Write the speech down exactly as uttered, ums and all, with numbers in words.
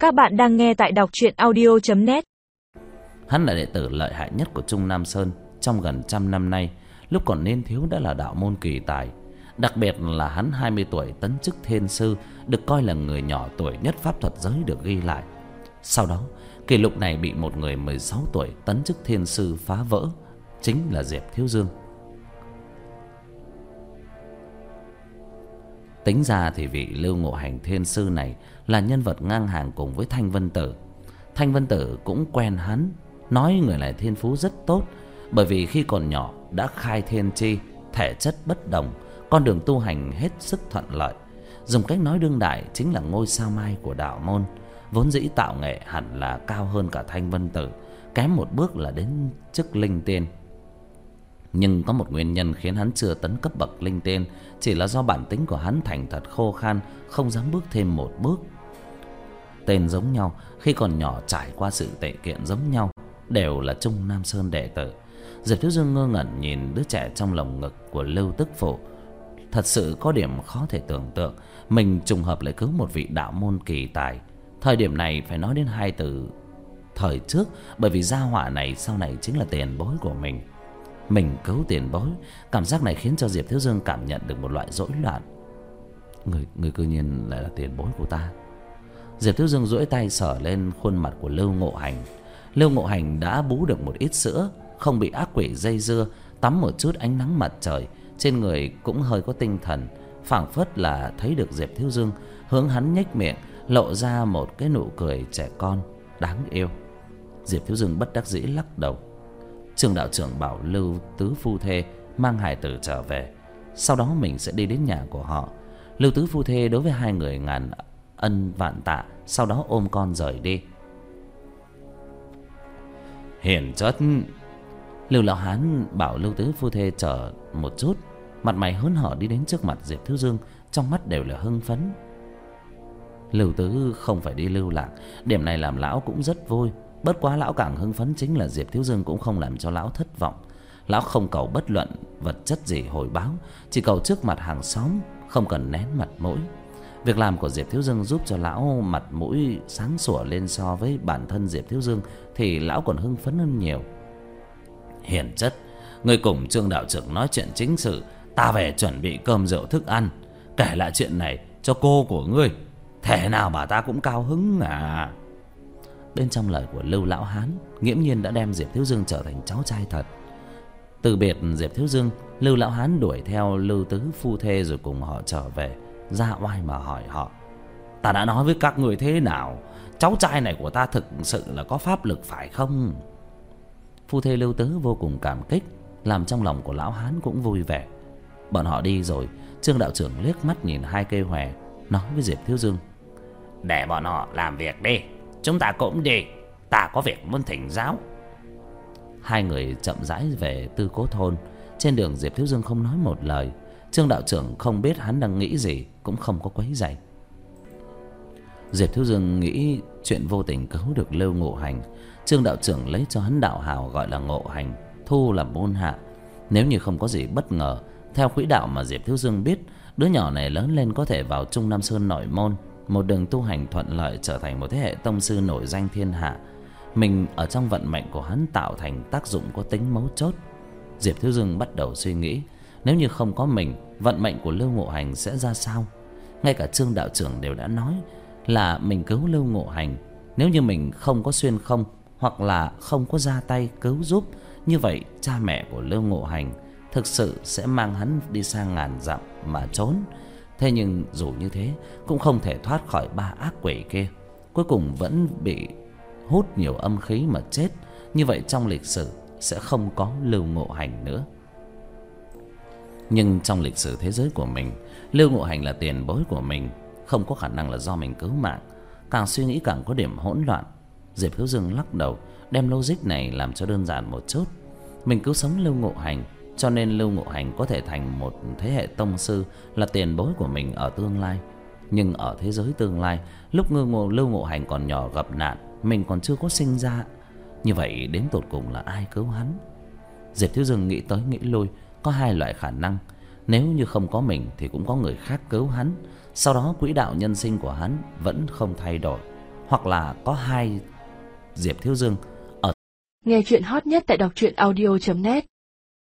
Các bạn đang nghe tại đọc truyện audio chấm net. Hắn là đệ tử lợi hại nhất của Trung Nam Sơn trong gần trăm năm nay. Lúc còn niên thiếu đã là đạo môn kỳ tài. Đặc biệt là hắn hai mươi tuổi tấn chức thiên sư, được coi là người nhỏ tuổi nhất pháp thuật giới được ghi lại. Sau đó, kỷ lục này bị một người mười sáu tuổi tấn chức thiên sư phá vỡ, chính là Diệp Thiếu Dương. Tính ra thì vị Lưu Ngộ Hành thiên sư này là nhân vật ngang hàng cùng với Thanh Vân Tử. Thanh Vân Tử cũng quen hắn, nói người này thiên phú rất tốt, bởi vì khi còn nhỏ đã khai thiên chi, thể chất bất đồng, con đường tu hành hết sức thuận lợi. Dùng cách nói đương đại chính là ngôi sao mai của đạo môn. Vốn dĩ tạo nghệ hẳn là cao hơn cả Thanh Vân Tử, kém một bước là đến chức linh tiên. Nhưng có một nguyên nhân khiến hắn chưa tấn cấp bậc linh tiên, chỉ là do bản tính của hắn thành thật khô khan, không dám bước thêm một bước. Tên giống nhau, khi còn nhỏ trải qua sự tệ kiện giống nhau, đều là Trung Nam Sơn đệ tử. Diệp Thiếu Dương ngơ ngẩn nhìn đứa trẻ trong lồng ngực của Lưu Tức Phụ. Thật sự có điểm khó thể tưởng tượng, mình trùng hợp lại cứu một vị đạo môn kỳ tài. Thời điểm này phải nói đến hai từ thời trước, bởi vì gia họa này sau này chính là tiền bối của mình. Mình cứu tiền bối, cảm giác này khiến cho Diệp Thiếu Dương cảm nhận được một loại rối loạn. Người, người cư nhiên lại là tiền bối của ta. Diệp Thiếu Dương duỗi tay sờ lên khuôn mặt của Lưu Ngộ Hành. Lưu Ngộ Hành đã bú được một ít sữa, không bị ác quỷ dây dưa, tắm một chút ánh nắng mặt trời, trên người cũng hơi có tinh thần, phảng phất là thấy được Diệp Thiếu Dương, hướng hắn nhếch miệng, lộ ra một cái nụ cười trẻ con đáng yêu. Diệp Thiếu Dương bất đắc dĩ lắc đầu. Trương đạo trưởng bảo Lưu tứ phu thê mang hài tử trở về, sau đó mình sẽ đi đến nhà của họ. Lưu tứ phu thê đối với hai người ngàn ân vạn tạ, sau đó ôm con rời đi. Hiền chất. Lưu lão hán bảo Lưu tứ phu thê chờ một chút, mặt mày hớn hở đi đến trước mặt Diệp Thiếu Dương, trong mắt đều là hưng phấn. Lưu tứ không phải đi lưu lạc, điểm này làm lão cũng rất vui. Bất quá lão càng hưng phấn chính là Diệp Thiếu Dương cũng không làm cho lão thất vọng. Lão không cầu bất luận vật chất gì hồi báo, chỉ cầu trước mặt hàng xóm không cần nén mặt mũi. Việc làm của Diệp Thiếu Dương giúp cho lão mặt mũi sáng sủa lên, so với bản thân Diệp Thiếu Dương thì lão còn hưng phấn hơn nhiều. Hiền chất, ngươi cùng Trương đạo trưởng nói chuyện chính sự, ta về chuẩn bị cơm rượu thức ăn, kể lại chuyện này cho cô của ngươi, thể nào bà ta cũng cao hứng à. Bên trong lời của Lưu lão hán nghiễm nhiên đã đem Diệp Thiếu Dương trở thành cháu trai thật. Từ biệt Diệp Thiếu Dương, Lưu lão hán đuổi theo Lưu tứ phu thê rồi cùng họ trở về, ra oai mà hỏi họ: ta đã nói với các người thế nào, cháu trai này của ta thực sự là có pháp lực phải không? Phu thê Lưu tứ vô cùng cảm kích, làm trong lòng của lão hán cũng vui vẻ. Bọn họ đi rồi, Trương đạo trưởng liếc mắt nhìn hai cây hòe, nói với Diệp Thiếu Dương: để bọn họ làm việc đi, chúng ta cũng đi, ta có việc muốn thỉnh giáo. Hai người chậm rãi về Tư Cố thôn. Trên đường Diệp Thiếu Dương không nói một lời. Trương đạo trưởng không biết hắn đang nghĩ gì, cũng không có quấy rầy. Diệp Thiếu Dương nghĩ chuyện vô tình cứu được Lưu Ngộ Hành, Trương đạo trưởng lấy cho hắn đạo hào gọi là Ngộ Hành, thu làm môn hạ. Nếu như không có gì bất ngờ, theo quỹ đạo mà Diệp Thiếu Dương biết, đứa nhỏ này lớn lên có thể vào Trung Nam Sơn nội môn, một đường tu hành thuận lợi, trở thành một thế hệ tông sư nổi danh thiên hạ. Mình ở trong vận mệnh của hắn tạo thành tác dụng có tính mấu chốt. Diệp Thiếu Dương bắt đầu suy nghĩ, nếu như không có mình, vận mệnh của Lưu Ngộ Hành sẽ ra sao? Ngay cả Trương đạo trưởng đều đã nói là mình cứu Lưu Ngộ Hành, nếu như mình không có xuyên không, hoặc là không có ra tay cứu giúp, như vậy cha mẹ của Lưu Ngộ Hành thực sự sẽ mang hắn đi sang ngàn dặm mà trốn. Thế nhưng dù như thế cũng không thể thoát khỏi ba ác quỷ kia, cuối cùng vẫn bị hút nhiều âm khí mà chết. Như vậy trong lịch sử sẽ không có Lưu Ngộ Hành nữa. Nhưng trong lịch sử thế giới của mình, Lưu Ngộ Hành là tiền bối của mình, không có khả năng là do mình cứu mạng. Càng suy nghĩ càng có điểm hỗn loạn. Diệp Thiếu Dương lắc đầu, đem logic này làm cho đơn giản một chút. Mình cứu sống Lưu Ngộ Hành, cho nên Lưu Ngộ Hành có thể thành một thế hệ tông sư, là tiền bối của mình ở tương lai. Nhưng ở thế giới tương lai, lúc ngư ngộ Lưu Ngộ Hành còn nhỏ gặp nạn, mình còn chưa có sinh ra, như vậy đến tột cùng là ai cứu hắn? Diệp Thiếu Dương nghĩ tới nghĩ lui, có hai loại khả năng. Nếu như không có mình thì cũng có người khác cứu hắn, sau đó quỹ đạo nhân sinh của hắn vẫn không thay đổi. hoặc là có hai Diệp Thiếu Dương ở. Nghe chuyện hot nhất tại đọc truyện audio chấm net.